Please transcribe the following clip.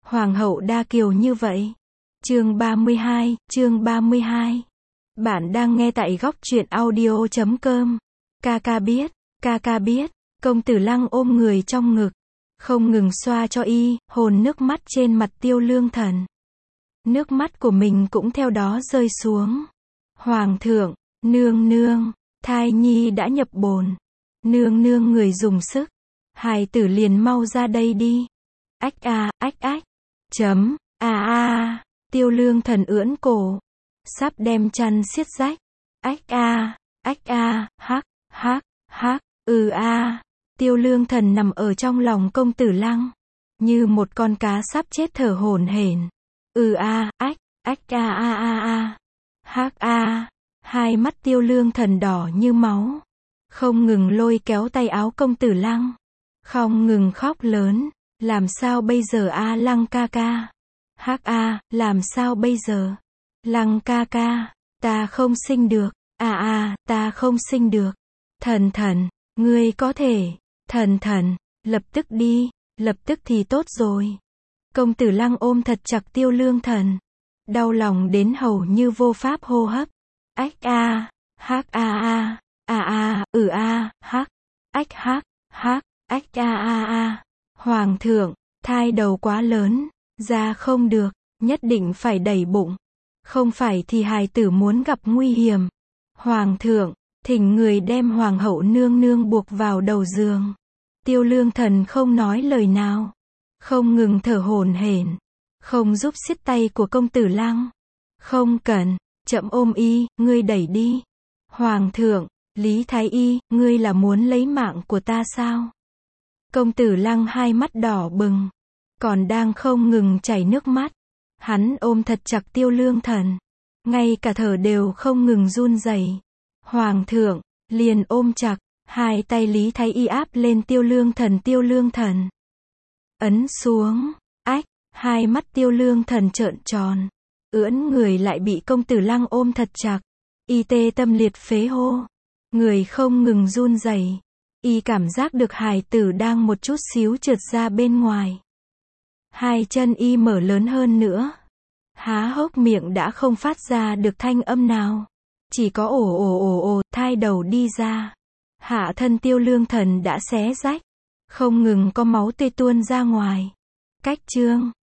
Hoàng hậu đa kiều như vậy. Chương 32. Bạn đang nghe tại góc truyện audio.com. Ca biết, công tử Lăng ôm người trong ngực, không ngừng xoa cho y, hôn nước mắt trên mặt Tiêu Lương Thần. Nước mắt của mình cũng theo đó rơi xuống. Hoàng thượng, nương, thai nhi đã nhập bồn. Nương người dùng sức. Hài tử liền mau ra đây đi. Ách. Tiêu Lương Thần ưỡn cổ, sắp đem chăn siết rách. Tiêu Lương Thần nằm ở trong lòng công tử Lăng, như một con cá sắp chết thở hổn hển. Hai mắt Tiêu Lương Thần đỏ như máu, không ngừng lôi kéo tay áo công tử Lăng, không ngừng khóc lớn. Làm sao bây giờ Lăng ca ca? Làm sao bây giờ? Lăng ca ca, ta không sinh được. Ta không sinh được. Thần, ngươi có thể. Thần, lập tức đi, lập tức thì tốt rồi. Công tử Lăng ôm thật chặt Tiêu Lương Thần, đau lòng đến hầu như vô pháp hô hấp. Hoàng thượng, thai đầu quá lớn, ra không được, nhất định phải đẩy bụng, không phải thì hài tử muốn gặp nguy hiểm. Hoàng thượng, thỉnh người đem hoàng hậu nương buộc vào đầu giường. Tiêu Lương Thần không nói lời nào, không ngừng thở hổn hển, không giúp siết tay của công tử Lăng. Không cần, chậm ôm y, ngươi đẩy đi. Hoàng thượng, Lý Thái Y, ngươi là muốn lấy mạng của ta sao? Công tử Lăng hai mắt đỏ bừng, còn đang không ngừng chảy nước mắt. Hắn ôm thật chặt Tiêu Lương Thần, ngay cả thở đều không ngừng run rẩy. Hoàng thượng, liền ôm chặt, hai tay Lý Thái Y áp lên Tiêu Lương Thần. Ấn xuống, hai mắt Tiêu Lương Thần trợn tròn, ưỡn người lại bị công tử Lăng ôm thật chặt. Y tê tâm liệt phế hô, người không ngừng run rẩy. Y cảm giác được hài tử đang một chút xíu trượt ra bên ngoài. Hai chân y mở lớn hơn nữa, há hốc miệng đã không phát ra được thanh âm nào, chỉ có ồ, thai đầu đi ra. Hạ thân Tiêu Lương Thần đã xé rách, không ngừng có máu tươi tuôn ra ngoài. Cách chương